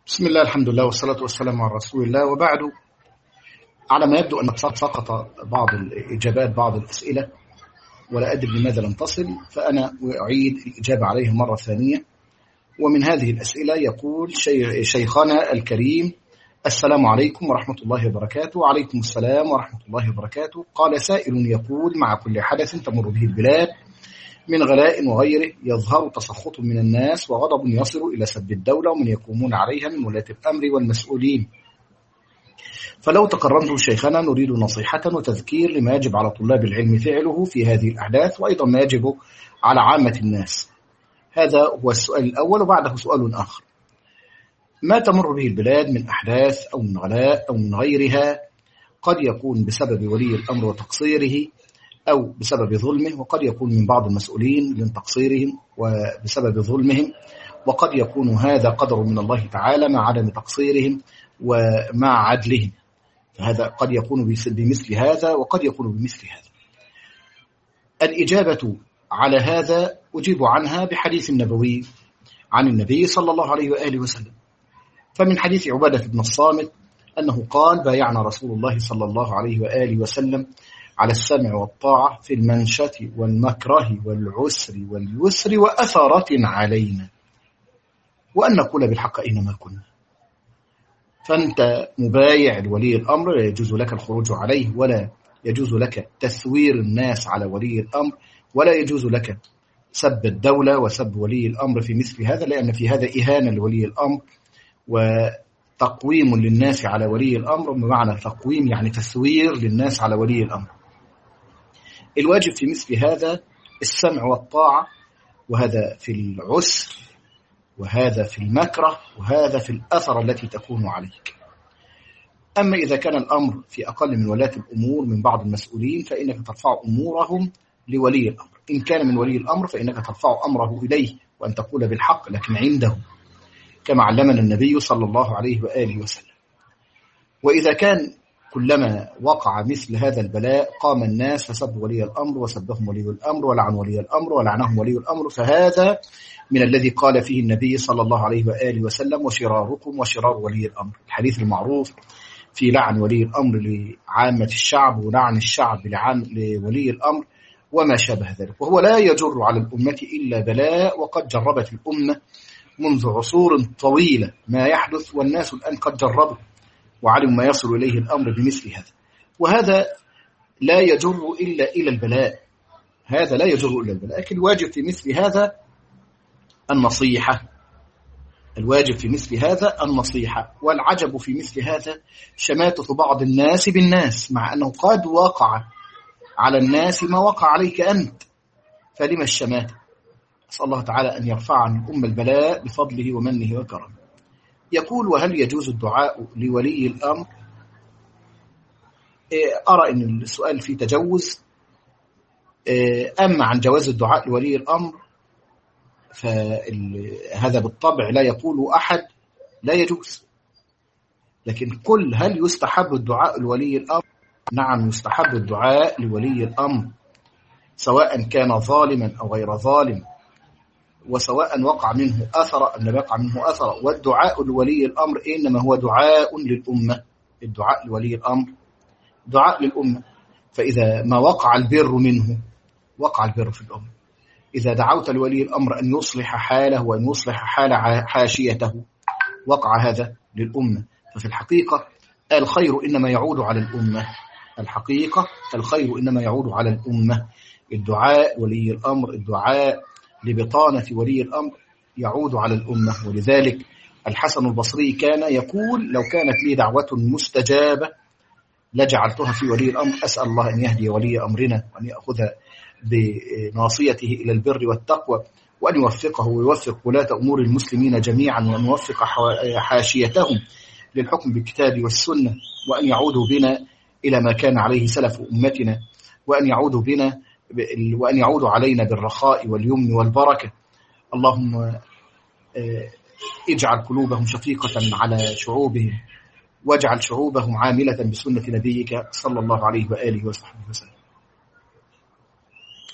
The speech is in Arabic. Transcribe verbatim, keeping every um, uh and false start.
بسم الله الحمد لله والصلاة والسلام على رسول الله، وبعد. على ما يبدو أن سقط بعض الإجابات بعض الأسئلة ولا أدري لماذا لم تصل، فأنا أعيد الإجابة عليها مرة ثانية. ومن هذه الأسئلة يقول شيخنا الكريم: السلام عليكم ورحمة الله وبركاته. وعليكم السلام ورحمة الله وبركاته. قال سائل يقول: مع كل حدث تمر به البلاد من غلاء وغيره يظهر تسخط من الناس وغضب يصل إلى سب الدولة ومن يقومون عليها من ولاة الأمر والمسؤولين، فلو تقررتم شيخنا نريد نصيحة وتذكير لما يجب على طلاب العلم فعله في هذه الأحداث، وأيضا ما يجب على عامة الناس. هذا هو السؤال الأول، وبعده سؤال آخر: ما تمر به البلاد من أحداث أو من غلاء أو من غيرها قد يكون بسبب ولي الأمر وتقصيره أو بسبب ظلمه، وقد يكون من بعض المسؤولين من تقصيرهم وبسبب ظلمهم، وقد يكون هذا قدر من الله تعالى مع عدم تقصيرهم ومع عدلهم، فهذا قد يكون بمثل هذا وقد يكون بمثل هذا. الإجابة على هذا أجيب عنها بحديث النبوي عن النبي صلى الله عليه وآله وسلم. فمن حديث عبادة بن الصامت أنه قال: بايعنا رسول الله صلى الله عليه وآله وسلم على السمع والطاعة في المنشة والمكره والعسر واليسر وأثرة علينا، وأن نقول بالحق أينما كنا. فأنت مبايع لولي الأمر، لا يجوز لك الخروج عليه، ولا يجوز لك تثوير الناس على ولي الأمر، ولا يجوز لك سب الدولة وسب ولي الأمر في مثل هذا، لأن في هذا إهانة لولي الأمر وتقويم للناس على ولي الأمر. بمعنى تقويم يعني تثوير للناس على ولي الأمر. الواجب في مثل هذا السمع والطاعة، وهذا في العسر وهذا في المكره وهذا في الأثر التي تكون عليك. أما إذا كان الأمر في أقل من ولاة الأمور من بعض المسؤولين فإنك ترفع أمورهم لولي الأمر. إن كان من ولي الأمر فإنك ترفع أمره إليه وأن تقول بالحق لكن عنده، كما علمنا النبي صلى الله عليه وآله وسلم. وإذا كان كلما وقع مثل هذا البلاء قام الناس فسبوا ولي الأمر وسبهم ولي الأمر ولعن ولي الأمر ولعنهم ولي الأمر، فهذا من الذي قال فيه النبي صلى الله عليه وآله وسلم: وشراركم وشرار ولي الأمر. الحديث المعروف في لعن ولي الأمر لعامة الشعب ولعن الشعب لعن لولي الأمر وما شابه ذلك. وهو لا يجر على الأمة إلا بلاء، وقد جربت الأمة منذ عصور طويلة ما يحدث، والناس الآن قد جربوا وعلموا ما يصل إليه الأمر بمثل هذا. وهذا لا يجر إلا إلى البلاء، هذا لا يجر إلى البلاء. لكن الواجب في مثل هذا النصيحة، الواجب في مثل هذا النصيحة. والعجب في مثل هذا شماتة بعض الناس بالناس، مع أنه قد وقع على الناس ما وقع عليك أنت، فلما الشماتة؟ أسأل الله تعالى أن يرفع عن الأمة البلاء بفضله ومنه وكرمه. يقول: وهل يجوز الدعاء لولي الأمر؟ أرى أن السؤال فيه تجوز. أما عن جواز الدعاء لولي الأمر فهذا بالطبع لا يقول أحد لا يجوز، لكن كل هل يستحب الدعاء لولي الأمر؟ نعم، يستحب الدعاء لولي الأمر سواء كان ظالما أو غير ظالم، وسواء وقع منه أثر أم لم يقع منه أثر. والدعاء لولي الأمر إنما هو دعاء للأمة. الدعاء لولي الأمر دعاء للأمة، فإذا ما وقع البر منه وقع البر في الأمة. إذا دعوت لولي الأمر أن يصلح حاله وأن يصلح حال حاشيته وقع هذا للأمة. ففي الحقيقة الخير إنما يعود على الأمة، الحقيقة الخير إنما يعود على الأمة. الدعاء ولي الأمر، الدعاء لبطانة ولي الأمر يعود على الأمة. ولذلك الحسن البصري كان يقول: لو كانت لي دعوة مستجابة لجعلتها في ولي الأمر. أسأل الله أن يهدي ولي أمرنا وأن يأخذ بناصيته إلى البر والتقوى، وأن يوفقه ويوفق ولاة أمور المسلمين جميعا، وأن يوفق حاشيتهم للحكم بالكتاب والسنة، وأن يعودوا بنا إلى ما كان عليه سلف أمتنا، وأن يعودوا بنا وأن يعودوا علينا بالرخاء واليمن والبركة. اللهم اجعل قلوبهم شفيقة على شعوبهم، واجعل شعوبهم عاملة بسنة نبيك صلى الله عليه وآله وصحبه وسلم.